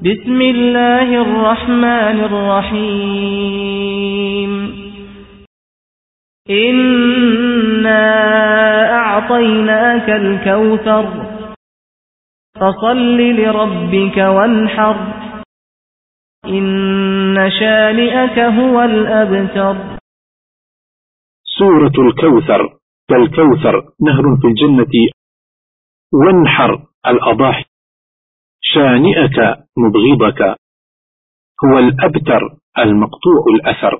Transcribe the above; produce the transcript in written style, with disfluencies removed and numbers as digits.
بسم الله الرحمن الرحيم إنا أعطيناك الكوثر فصل لربك وانحر إن شانئك هو الأبتر. سورة الكوثر. كالكوثر نهر في الجنة، وانحر الأضاحي، شانئك مبغضك هو الأبتر المقطوع الأثر.